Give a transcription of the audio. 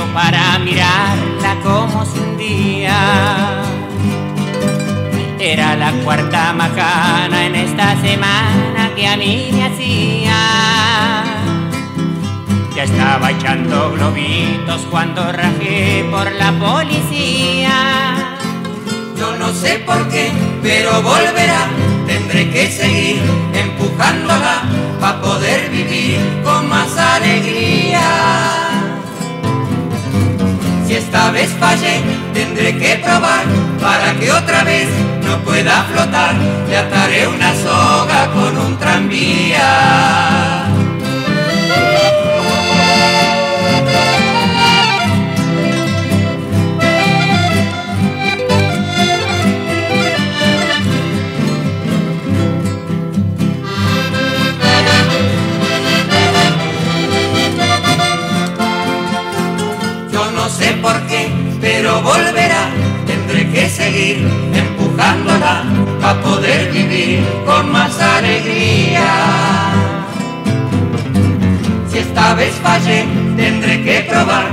para mirarla como se hundía. Era la cuarta macana en esta semana que a mí me hacía. Ya estaba echando globitos cuando rajé por la policía. Yo no sé por qué, pero volverá. Tendré que seguir empujándola para poder vivir con más alegría. Si esta vez fallé, tendré que probar para que otra vez no pueda flotar. Le ataré una soga con un tranvía. No sé por qué, pero volverá. Tendré que seguir empujándola para poder vivir con más alegría. Si esta vez fallé, tendré que probar